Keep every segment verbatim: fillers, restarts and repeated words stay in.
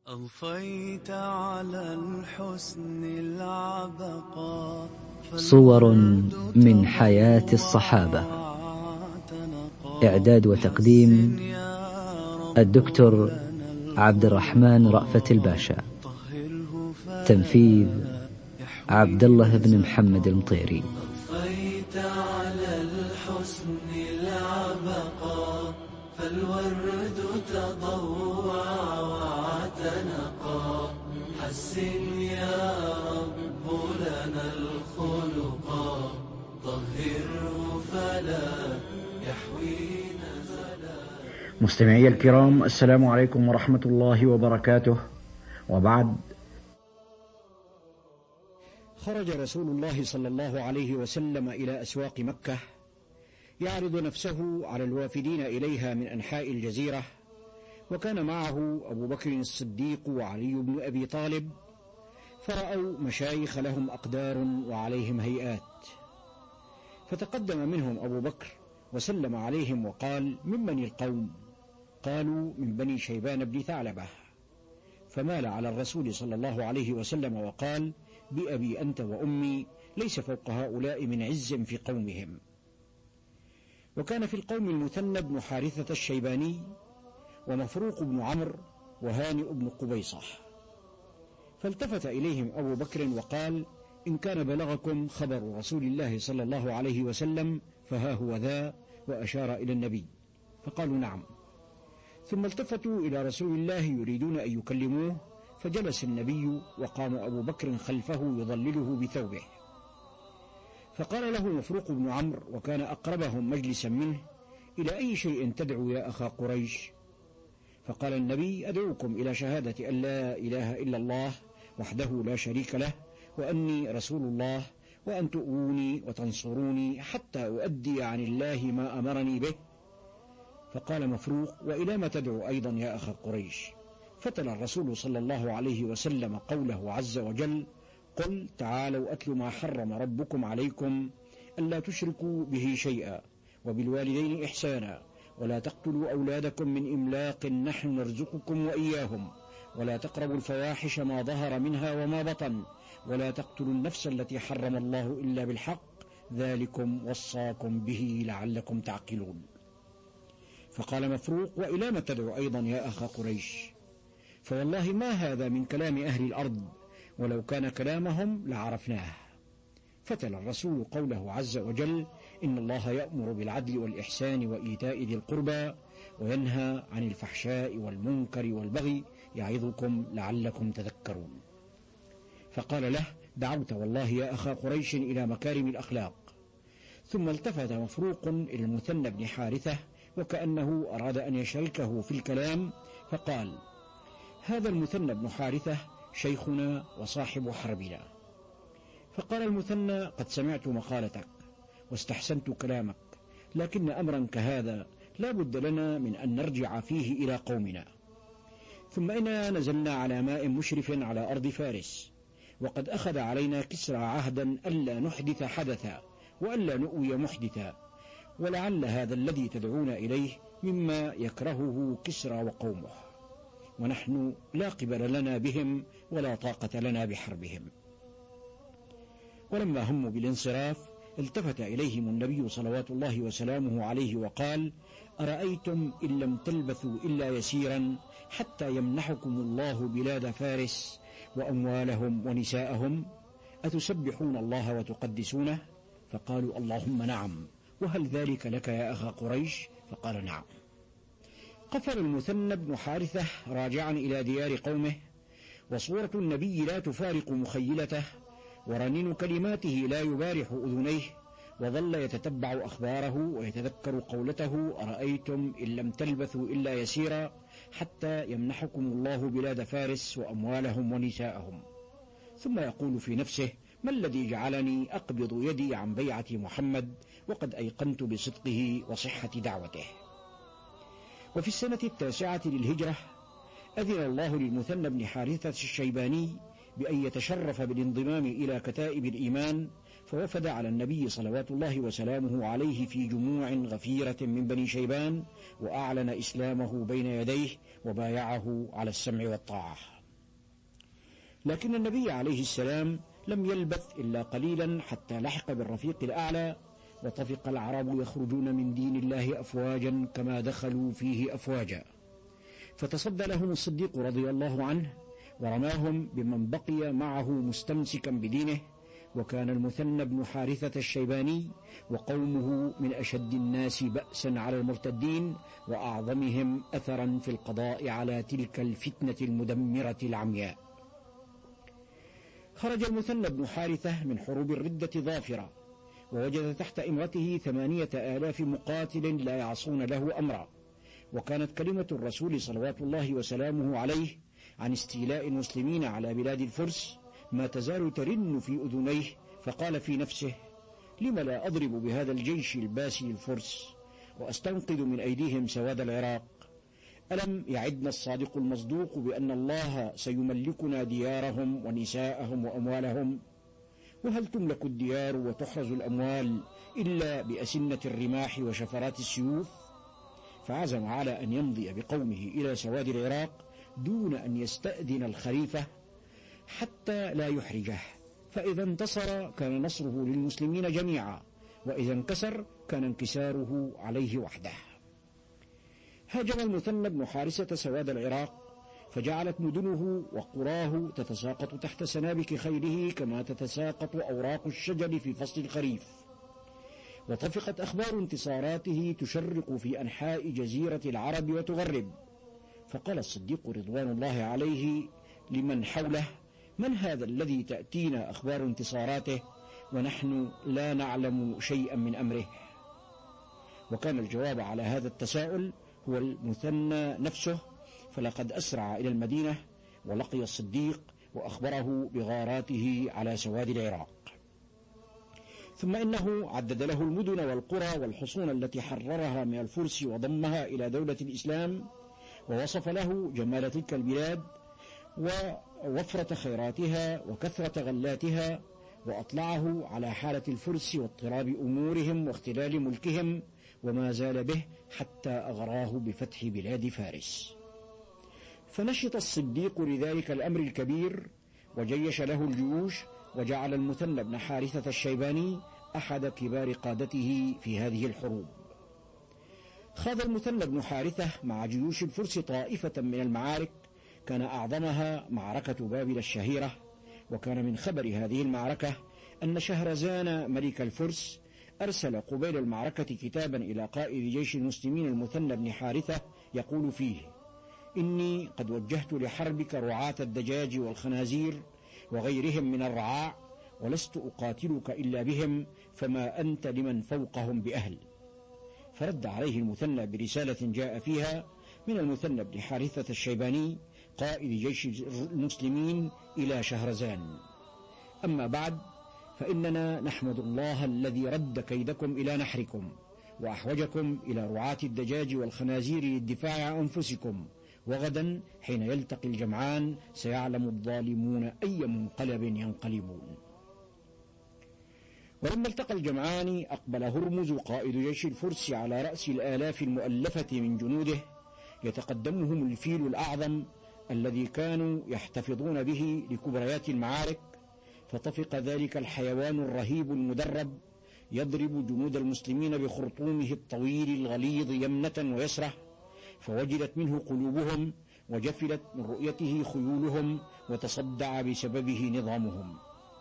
أضفيت على الحسن العبقى صور من حياة الصحابة. إعداد وتقديم الدكتور عبد الرحمن رأفت الباشا. تنفيذ عبد الله بن محمد المطيري. أضفيت على الحسن العبقى فالورد تضوع واعتنقا حسن يا رب لنا الخلقا طهره فلا يحوينا زلا. مستمعي الكرام، السلام عليكم ورحمة الله وبركاته. وبعد، خرج رسول الله صلى الله عليه وسلم إلى أسواق مكة يعرض نفسه على الوافدين إليها من أنحاء الجزيرة، وكان معه أبو بكر الصديق وعلي بن أبي طالب، فرأوا مشايخ لهم أقدار وعليهم هيئات، فتقدم منهم أبو بكر وسلم عليهم وقال: من بني القوم؟ قالوا: من بني شيبان بن ثعلبة. فمال على الرسول صلى الله عليه وسلم وقال: بأبي أنت وأمي، ليس فوق هؤلاء من عز في قومهم. وكان في القوم المثنى بن حارثة الشيباني، ومفروق بن عمرو، وهانئ بن قبيصة. فالتفت إليهم أبو بكر وقال: إن كان بلغكم خبر رسول الله صلى الله عليه وسلم فها هو ذا، وأشار إلى النبي، فقالوا: نعم. ثم التفتوا إلى رسول الله يريدون أن يكلموه، فجلس النبي وقام أبو بكر خلفه يظلله بثوبه. فقال له مفروق بن عمرو، وكان أقربهم مجلسا منه: إلى أي شيء تدعو يا أخا قريش؟ فقال النبي: أدعوكم إلى شهادة أن لا إله إلا الله وحده لا شريك له، وأني رسول الله، وأن تؤوني وتنصروني حتى أؤدي عن الله ما أمرني به. فقال مفروق: وإلى ما تدعو أيضا يا أخا قريش؟ فتلا الرسول صلى الله عليه وسلم قوله عز وجل: قل تعالوا أتل ما حرم ربكم عليكم ألا تشركوا به شيئا، وبالوالدين إحسانا، ولا تقتلوا أولادكم من إملاق، نحن نرزقكم وإياهم، ولا تقربوا الفواحش ما ظهر منها وما بطن، ولا تقتلوا النفس التي حرم الله إلا بالحق، ذلكم وصاكم به لعلكم تعقلون. فقال مفروق: وإلى ما تدعو أيضا يا أخا قريش؟ فوالله ما هذا من كلام أهل الأرض، ولو كان كلامهم لعرفناه. فتلا الرسول قوله عز وجل: إن الله يأمر بالعدل والإحسان وإيتاء ذي القربى وينهى عن الفحشاء والمنكر والبغي يعظكم لعلكم تذكرون. فقال له: دعوت والله يا أخا قريش إلى مكارم الأخلاق. ثم التفت مفروق إلى المثنى بن حارثة وكأنه أراد أن يشاركه في الكلام، فقال: هذا المثنى بن حارثة شيخنا وصاحب حربنا. فقال المثنى: قد سمعت مقالتك واستحسنت كلامك، لكن أمرا كهذا لا بد لنا من أن نرجع فيه إلى قومنا. ثم إننا نزلنا على ماء مشرف على أرض فارس، وقد أخذ علينا كسرى عهدا ألا نحدث حدثا وألا نؤوي محدثا، ولعل هذا الذي تدعون إليه مما يكرهه كسرى وقومه، ونحن لا قبل لنا بهم ولا طاقة لنا بحربهم. ولما هموا بالانصراف التفت إليهم النبي صلوات الله وسلامه عليه وقال: أرأيتم إن لم تلبثوا إلا يسيرا حتى يمنحكم الله بلاد فارس وأموالهم ونساءهم، أتسبحون الله وتقدسونه؟ فقالوا: اللهم نعم، وهل ذلك لك يا أخا قريش؟ فقال: نعم. قفل المثنى بن حارثة راجعا إلى ديار قومه، وصورة النبي لا تفارق مخيلته، ورنين كلماته لا يبارح أذنيه، وظل يتتبع أخباره ويتذكر قولته: أرأيتم إن لم تلبثوا إلا يسيرا حتى يمنحكم الله بلاد فارس وأموالهم ونساءهم. ثم يقول في نفسه: ما الذي جعلني أقبض يدي عن بيعة محمد وقد أيقنت بصدقه وصحة دعوته؟ وفي السنة التاسعة للهجرة أذن الله للمثنى بن حارثة الشيباني بأن يتشرف بالانضمام إلى كتائب الإيمان، فوفد على النبي صلوات الله وسلامه عليه في جموع غفيرة من بني شيبان، وأعلن إسلامه بين يديه وبايعه على السمع والطاعة. لكن النبي عليه السلام لم يلبث إلا قليلا حتى لحق بالرفيق الأعلى، وطفق العرب يخرجون من دين الله أفواجا كما دخلوا فيه أفواجا. فتصدى لهم الصديق رضي الله عنه ورماهم بمن بقي معه مستمسكا بدينه، وكان المثنى بن حارثة الشيباني وقومه من أشد الناس بأسا على المرتدين وأعظمهم أثرا في القضاء على تلك الفتنة المدمرة العمياء. خرج المثنى بن حارثة من حروب الردة ظافرا، ووجد تحت إمرته ثمانية آلاف مقاتل لا يعصون له أمرا، وكانت كلمة الرسول صلوات الله وسلامه عليه عن استيلاء المسلمين على بلاد الفرس ما تزال ترن في أذنيه، فقال في نفسه: لم لا أضرب بهذا الجيش الباسي الفرس وأستنقذ من أيديهم سواد العراق؟ ألم يعدنا الصادق المصدوق بأن الله سيملكنا ديارهم ونساءهم وأموالهم؟ وهل تملك الديار وتحرز الأموال إلا بأسنة الرماح وشفرات السيوف؟ فعزم على أن يمضي بقومه إلى سواد العراق دون أن يستأذن الخليفة حتى لا يحرجه، فإذا انتصر كان نصره للمسلمين جميعا، وإذا انكسر كان انكساره عليه وحده. هاجم المثنى بن حارثة سواد العراق، فجعلت مدنه وقراه تتساقط تحت سنابك خيله كما تتساقط أوراق الشجر في فصل الخريف، وطفقت أخبار انتصاراته تشرق في أنحاء جزيرة العرب وتغرب. فقال الصديق رضوان الله عليه لمن حوله: من هذا الذي تأتينا أخبار انتصاراته ونحن لا نعلم شيئا من أمره؟ وكان الجواب على هذا التساؤل هو المثنى نفسه، فلقد أسرع إلى المدينة ولقي الصديق وأخبره بغاراته على سواد العراق، ثم إنه عدد له المدن والقرى والحصون التي حررها من الفرس وضمها إلى دولة الإسلام، ووصف له جمال تلك البلاد ووفرة خيراتها وكثرة غلاتها، وأطلعه على حالة الفرس واضطراب أمورهم واختلال ملكهم، وما زال به حتى أغراه بفتح بلاد فارس. فنشط الصديق لذلك الأمر الكبير وجيش له الجيوش، وجعل المثنى بن حارثة الشيباني أحد كبار قادته في هذه الحروب. خاض المثنى بن حارثة مع جيوش الفرس طائفة من المعارك، كان أعظمها معركة بابل الشهيرة، وكان من خبر هذه المعركة أن شهرزان ملك الفرس أرسل قبيل المعركة كتابا إلى قائد جيش المسلمين المثنى بن حارثة يقول فيه: إني قد وجهت لحربك رعاة الدجاج والخنازير وغيرهم من الرعاع، ولست أقاتلك إلا بهم، فما أنت لمن فوقهم بأهل. فرد عليه المثنى برسالة جاء فيها من المثنى بن حارثة الشيباني قائد جيش المسلمين إلى شهرزان: أما بعد، فإننا نحمد الله الذي رد كيدكم إلى نحركم، وأحوجكم إلى رعاة الدجاج والخنازير للدفاع عن أنفسكم، وغدا حين يلتقي الجمعان سيعلم الظالمون أي منقلب ينقلبون. ولما التقى الجمعان أقبل هرمز قائد جيش الفرس على رأس الآلاف المؤلفة من جنوده، يتقدمهم الفيل الأعظم الذي كانوا يحتفظون به لكبريات المعارك، فطفق ذلك الحيوان الرهيب المدرب يضرب جنود المسلمين بخرطومه الطويل الغليظ يمنة ويسرة، فوجلت منه قلوبهم وجفلت من رؤيته خيولهم وتصدع بسببه نظامهم.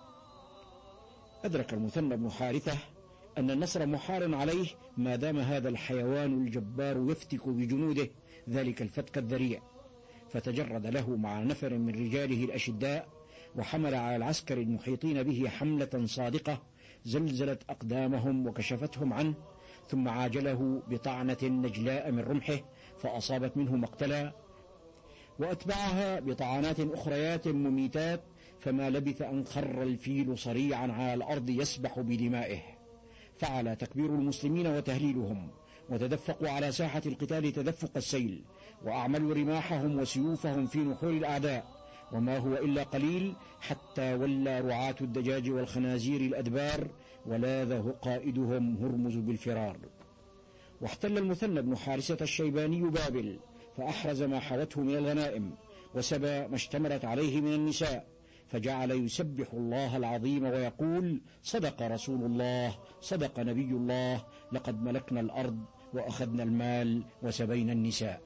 أدرك المثنى بن حارثة أن النصر محال عليه ما دام هذا الحيوان الجبار يفتك بجنوده ذلك الفتك الذريع، فتجرد له مع نفر من رجاله الأشداء، وحمل على العسكر المحيطين به حملة صادقة زلزلت أقدامهم وكشفتهم عنه، ثم عاجله بطعنة نجلاء من رمحه فأصابت منه مقتلا، وأتبعها بطعنات أخريات مميتات، فما لبث أن خر الفيل صريعا على الأرض يسبح بدمائه. فعلى تكبير المسلمين وتهليلهم، وتدفقوا على ساحة القتال تدفق السيل، وأعملوا رماحهم وسيوفهم في نحور الأعداء، وما هو إلا قليل حتى ولى رعاة الدجاج والخنازير الأدبار، ولاذه قائدهم هرمز بالفرار. واحتل المثنى بن حارثة الشيباني بابل، فأحرز ما حوته من الغنائم، وسبى ما اشتملت عليه من النساء، فجعل يسبح الله العظيم ويقول: صدق رسول الله، صدق نبي الله، لقد ملكنا الأرض وأخذنا المال وسبينا النساء.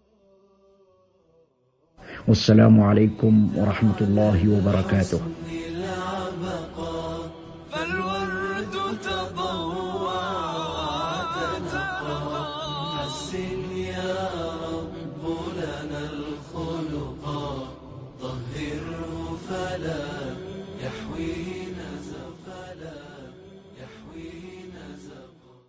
والسلام عليكم ورحمة الله وبركاته.